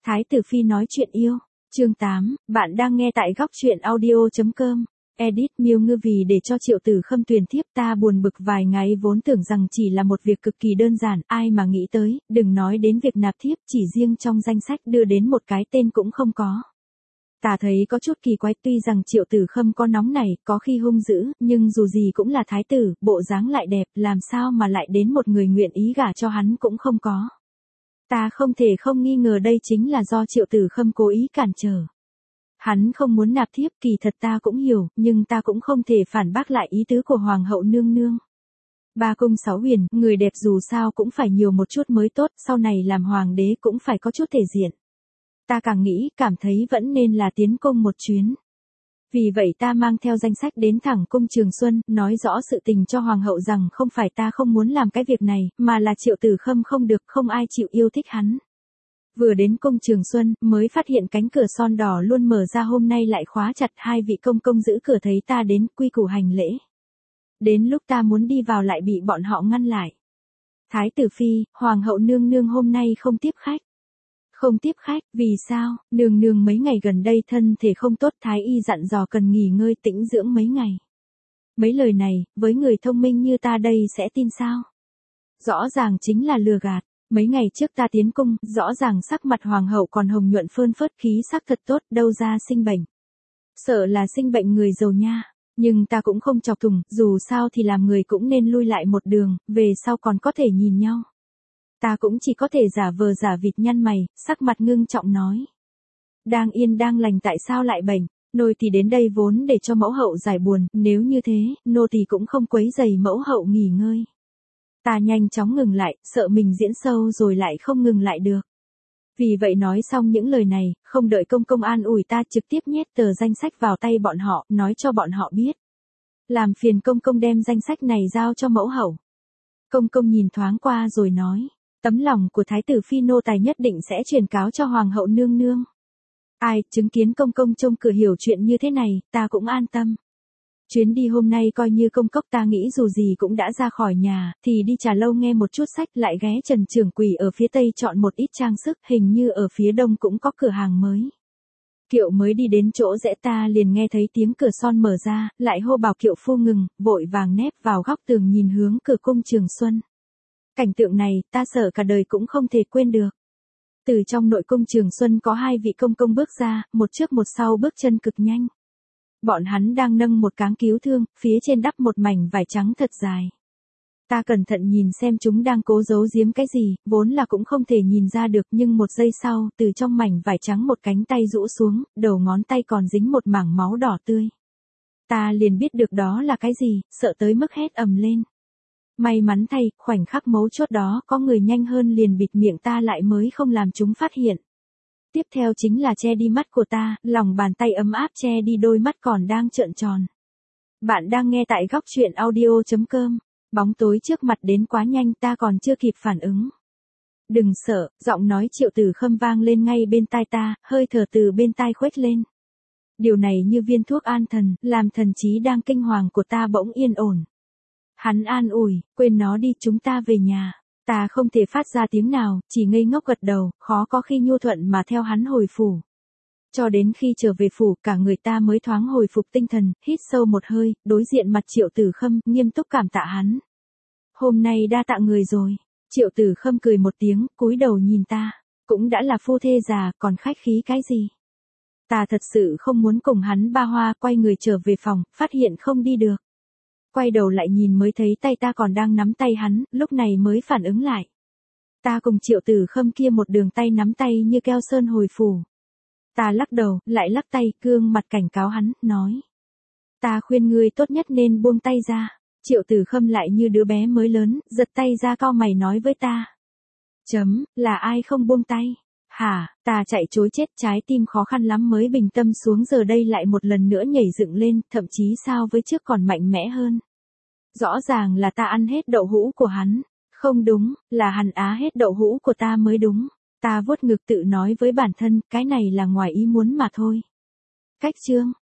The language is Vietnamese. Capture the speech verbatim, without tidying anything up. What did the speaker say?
Thái tử phi nói chuyện yêu, chương tám, bạn đang nghe tại góc truyện audio chấm com. Edit Miêu Ngư vì để cho Triệu Tử Khâm tuyển thiếp ta buồn bực vài ngày vốn tưởng rằng chỉ là một việc cực kỳ đơn giản, ai mà nghĩ tới, đừng nói đến việc nạp thiếp, chỉ riêng trong danh sách đưa đến một cái tên cũng không có. Ta thấy có chút kỳ quái, tuy rằng Triệu Tử Khâm có nóng này, có khi hung dữ, nhưng dù gì cũng là thái tử, bộ dáng lại đẹp, làm sao mà lại đến một người nguyện ý gả cho hắn cũng không có. Ta không thể không nghi ngờ đây chính là do Triệu Tử Khâm cố ý cản trở. Hắn không muốn nạp thiếp, kỳ thật ta cũng hiểu, nhưng ta cũng không thể phản bác lại ý tứ của Hoàng hậu nương nương. Ba cung sáu huyền, người đẹp dù sao cũng phải nhiều một chút mới tốt, sau này làm hoàng đế cũng phải có chút thể diện. Ta càng nghĩ, cảm thấy vẫn nên là tiến cung một chuyến. Vì vậy ta mang theo danh sách đến thẳng cung Trường Xuân, nói rõ sự tình cho Hoàng hậu rằng không phải ta không muốn làm cái việc này, mà là Triệu Tử Khâm không được, không ai chịu yêu thích hắn. Vừa đến cung Trường Xuân, mới phát hiện cánh cửa son đỏ luôn mở ra hôm nay lại khóa chặt, hai vị công công giữ cửa thấy ta đến, quy củ hành lễ. Đến lúc ta muốn đi vào lại bị bọn họ ngăn lại. Thái tử phi, Hoàng hậu nương nương hôm nay không tiếp khách. Không tiếp khách, vì sao? Nương nương mấy ngày gần đây thân thể không tốt, thái y dặn dò cần nghỉ ngơi tĩnh dưỡng mấy ngày. Mấy lời này, với người thông minh như ta đây sẽ tin sao? Rõ ràng chính là lừa gạt. Mấy ngày trước ta tiến cung, rõ ràng sắc mặt hoàng hậu còn hồng nhuận phơn phớt, khí sắc thật tốt, đâu ra sinh bệnh. Sợ là sinh bệnh người giàu nha. Nhưng ta cũng không chọc thùng, dù sao thì làm người cũng nên lui lại một đường, về sau còn có thể nhìn nhau. Ta cũng chỉ có thể giả vờ giả vịt nhăn mày, sắc mặt ngưng trọng nói. Đang yên đang lành tại sao lại bệnh, nô tỳ đến đây vốn để cho mẫu hậu giải buồn, nếu như thế, nô tỳ cũng không quấy rầy mẫu hậu nghỉ ngơi. Ta nhanh chóng ngừng lại, sợ mình diễn sâu rồi lại không ngừng lại được. Vì vậy nói xong những lời này, không đợi công công an ủi ta trực tiếp nhét tờ danh sách vào tay bọn họ, nói cho bọn họ biết. Làm phiền công công đem danh sách này giao cho mẫu hậu. Công công nhìn thoáng qua rồi nói. Tấm lòng của thái tử phi nô tài nhất định sẽ truyền cáo cho Hoàng hậu nương nương. Ai, chứng kiến công công trông cửa hiểu chuyện như thế này, ta cũng an tâm. Chuyến đi hôm nay coi như công cốc, ta nghĩ dù gì cũng đã ra khỏi nhà, thì đi trà lâu nghe một chút sách, lại ghé Trần Trưởng Quỷ ở phía tây chọn một ít trang sức, hình như ở phía đông cũng có cửa hàng mới. Kiệu mới đi đến chỗ rẽ ta liền nghe thấy tiếng cửa son mở ra, lại hô bảo kiệu phu ngừng, vội vàng nép vào góc tường nhìn hướng cửa cung Trường Xuân. Cảnh tượng này, ta sợ cả đời cũng không thể quên được. Từ trong nội cung Trường Xuân có hai vị công công bước ra, một trước một sau bước chân cực nhanh. Bọn hắn đang nâng một cáng cứu thương, phía trên đắp một mảnh vải trắng thật dài. Ta cẩn thận nhìn xem chúng đang cố giấu giếm cái gì, vốn là cũng không thể nhìn ra được, nhưng một giây sau, từ trong mảnh vải trắng một cánh tay rũ xuống, đầu ngón tay còn dính một mảng máu đỏ tươi. Ta liền biết được đó là cái gì, sợ tới mức hét ầm lên. May mắn thay, khoảnh khắc mấu chốt đó có người nhanh hơn liền bịt miệng ta lại mới không làm chúng phát hiện. Tiếp theo chính là che đi mắt của ta, lòng bàn tay ấm áp che đi đôi mắt còn đang trợn tròn. Bạn đang nghe tại góc truyện audio chấm com. Bóng tối trước mặt đến quá nhanh, ta còn chưa kịp phản ứng. Đừng sợ, giọng nói Triệu Tử Khâm vang lên ngay bên tai ta, hơi thở từ bên tai khuếch lên. Điều này như viên thuốc an thần, làm thần trí đang kinh hoàng của ta bỗng yên ổn. Hắn an ủi, quên nó đi, chúng ta về nhà. Ta không thể phát ra tiếng nào, chỉ ngây ngốc gật đầu, khó có khi nhu thuận mà theo hắn hồi phủ. Cho đến khi trở về phủ, cả người ta mới thoáng hồi phục tinh thần, hít sâu một hơi, đối diện mặt Triệu Tử Khâm, nghiêm túc cảm tạ hắn. Hôm nay đa tạ người rồi. Triệu Tử Khâm cười một tiếng, cúi đầu nhìn ta. Cũng đã là phu thê già, còn khách khí cái gì? Ta thật sự không muốn cùng hắn ba hoa, quay người trở về phòng, phát hiện không đi được. Quay đầu lại nhìn mới thấy tay ta còn đang nắm tay hắn, lúc này mới phản ứng lại. Ta cùng Triệu Tử Khâm kia một đường tay nắm tay như keo sơn hồi phủ. Ta lắc đầu, lại lắc tay, gương mặt cảnh cáo hắn, nói. Ta khuyên ngươi tốt nhất nên buông tay ra. Triệu Tử Khâm lại như đứa bé mới lớn, giật tay ra cau mày nói với ta. Chấm, là ai không buông tay? Hả, ta chạy trối chết, trái tim khó khăn lắm mới bình tâm xuống, giờ đây lại một lần nữa nhảy dựng lên, thậm chí so với trước còn mạnh mẽ hơn. Rõ ràng là ta ăn hết đậu hũ của hắn. Không đúng, là hắn á hết đậu hũ của ta mới đúng. Ta vuốt ngực tự nói với bản thân, cái này là ngoài ý muốn mà thôi. Cách chương,